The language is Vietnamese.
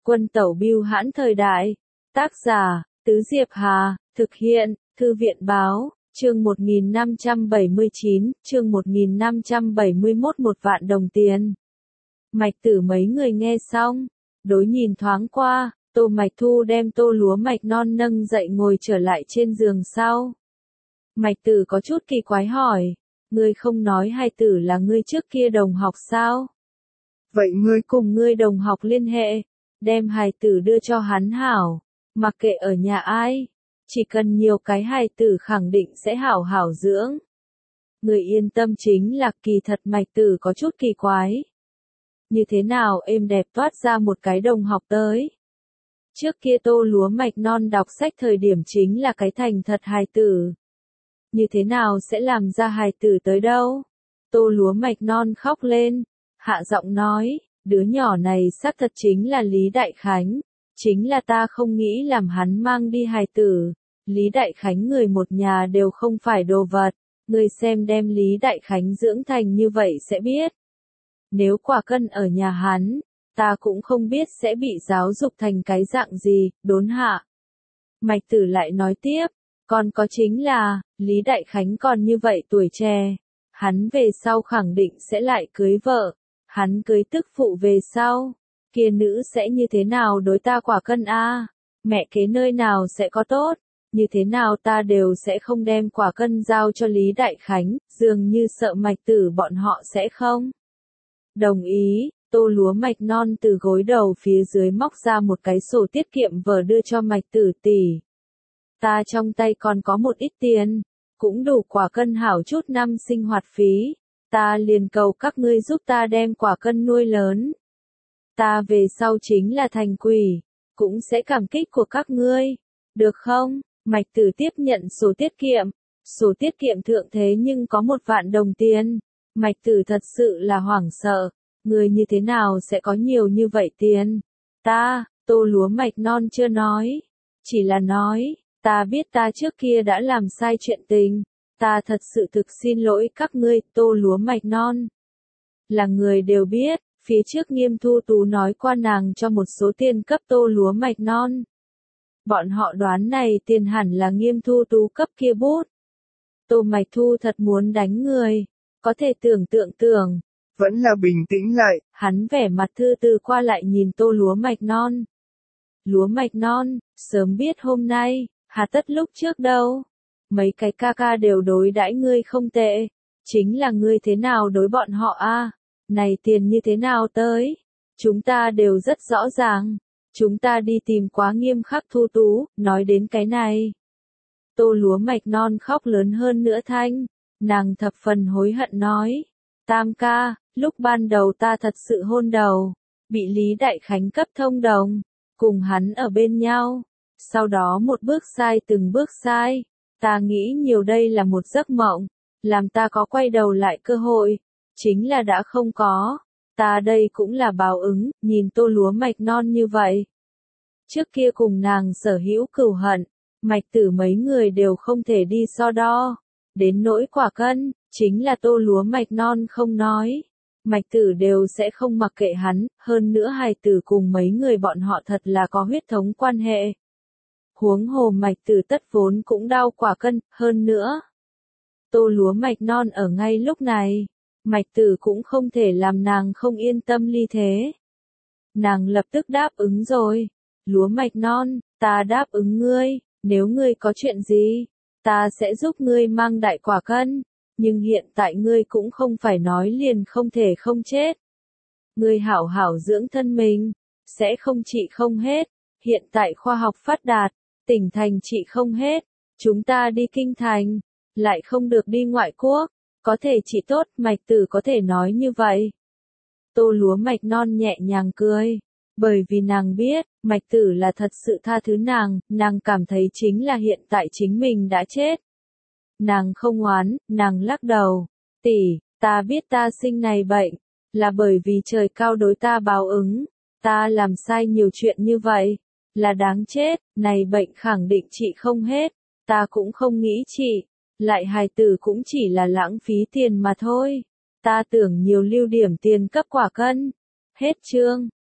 Quân tẩu bưu hãn thời đại. Tác giả, Tứ Diệp Hà, thực hiện, Thư viện báo, chương 1579, chương 1571 một vạn đồng tiền. Mạch Tử mấy người nghe xong, đối nhìn thoáng qua, Tô Mạch Thu đem tô lúa mạch non nâng dậy ngồi trở lại trên giường sau. Mạch Tử có chút kỳ quái hỏi, ngươi không nói hài tử là ngươi trước kia đồng học sao? Vậy ngươi cùng ngươi đồng học liên hệ, đem hài tử đưa cho hắn hảo, mặc kệ ở nhà ai, chỉ cần nhiều cái hài tử khẳng định sẽ hảo hảo dưỡng. Người yên tâm chính là kỳ thật Mạch Tử có chút kỳ quái. Như thế nào êm đẹp toát ra một cái đồng học tới. Trước kia tô lúa mạch non đọc sách thời điểm chính là cái thành thật hài tử. Như thế nào sẽ làm ra hài tử tới đâu? Tô lúa mạch non khóc lên, hạ giọng nói, đứa nhỏ này xác thật chính là Lý Đại Khánh, chính là ta không nghĩ làm hắn mang đi hài tử. Lý Đại Khánh người một nhà đều không phải đồ vật, ngươi xem đem Lý Đại Khánh dưỡng thành như vậy sẽ biết. Nếu Quả Cân ở nhà hắn, ta cũng không biết sẽ bị giáo dục thành cái dạng gì, đốn hạ. Mạch Tử lại nói tiếp, còn có chính là, Lý Đại Khánh còn như vậy tuổi trẻ, hắn về sau khẳng định sẽ lại cưới vợ, hắn cưới tức phụ về sau, kia nữ sẽ như thế nào đối ta Quả Cân a? Mẹ kế nơi nào sẽ có tốt, như thế nào ta đều sẽ không đem Quả Cân giao cho Lý Đại Khánh, dường như sợ Mạch Tử bọn họ sẽ không. Đồng ý, tô lúa mạch non từ gối đầu phía dưới móc ra một cái sổ tiết kiệm vở đưa cho Mạch Tử tỷ. Ta trong tay còn có một ít tiền, cũng đủ Quả Cân hảo chút năm sinh hoạt phí, ta liền cầu các ngươi giúp ta đem Quả Cân nuôi lớn. Ta về sau chính là thành quỷ, cũng sẽ cảm kích của các ngươi, được không? Mạch Tử tiếp nhận sổ tiết kiệm thượng thế nhưng có 1 vạn đồng tiền. Mạch Tử thật sự là hoảng sợ, người như thế nào sẽ có nhiều như vậy tiền? Tô lúa mạch non chưa nói, chỉ là nói, ta biết ta trước kia đã làm sai chuyện tình, ta thật sự thực xin lỗi các ngươi, tô lúa mạch non. Là người đều biết, phía trước Nghiêm Thu Tú nói qua nàng cho một số tiền cấp tô lúa mạch non. Bọn họ đoán này tiền hẳn là Nghiêm Thu Tú cấp kia bút. Tô Mạch Thu thật muốn đánh người. Có thể tưởng tượng, vẫn là bình tĩnh lại. Hắn vẻ mặt thư từ qua lại nhìn tô lúa mạch non. Lúa mạch non, sớm biết hôm nay, hà tất lúc trước đâu. Mấy cái ca ca đều đối đãi ngươi không tệ. Chính là ngươi thế nào đối bọn họ a? Này tiền như thế nào tới? Chúng ta đều rất rõ ràng. Chúng ta đi tìm quá nghiêm khắc Thu Tú, nói đến cái này. Tô lúa mạch non khóc lớn hơn nữa thanh. Nàng thập phần hối hận nói, Tam ca, lúc ban đầu ta thật sự hôn đầu, bị Lý Đại Khánh cấp thông đồng, cùng hắn ở bên nhau, sau đó một bước sai từng bước sai, ta nghĩ nhiều đây là một giấc mộng, làm ta có quay đầu lại cơ hội, chính là đã không có, ta đây cũng là báo ứng, nhìn tô lúa mạch non như vậy. Trước kia cùng nàng sở hữu cửu hận, Mạch Tử mấy người đều không thể đi so đo. Đến nỗi Quả Cân, chính là tô lúa mạch non không nói. Mạch Tử đều sẽ không mặc kệ hắn, hơn nữa hài tử cùng mấy người bọn họ thật là có huyết thống quan hệ. Huống hồ Mạch Tử tất vốn cũng đau Quả Cân, hơn nữa. Tô lúa mạch non ở ngay lúc này, Mạch Tử cũng không thể làm nàng không yên tâm ly thế. Nàng lập tức đáp ứng rồi. Lúa mạch non, ta đáp ứng ngươi, nếu ngươi có chuyện gì, ta sẽ giúp ngươi mang đại Quả Cân, nhưng hiện tại ngươi cũng không phải nói liền không thể không chết. Ngươi hảo hảo dưỡng thân mình, sẽ không trị không hết, hiện tại khoa học phát đạt, tỉnh thành trị không hết, chúng ta đi kinh thành, lại không được đi ngoại quốc, có thể trị tốt, Mạch Tử có thể nói như vậy. Tô lúa mạch non nhẹ nhàng cười. Bởi vì nàng biết, Mạch Tử là thật sự tha thứ nàng cảm thấy chính là hiện tại chính mình đã chết. Nàng không oán, nàng lắc đầu. Tỷ, ta biết ta sinh này bệnh, là bởi vì trời cao đối ta báo ứng. Ta làm sai nhiều chuyện như vậy, là đáng chết, này bệnh khẳng định trị không hết, ta cũng không nghĩ trị. Lại hài tử cũng chỉ là lãng phí tiền mà thôi. Ta tưởng nhiều lưu điểm tiền cấp Quả Cân. Hết chương.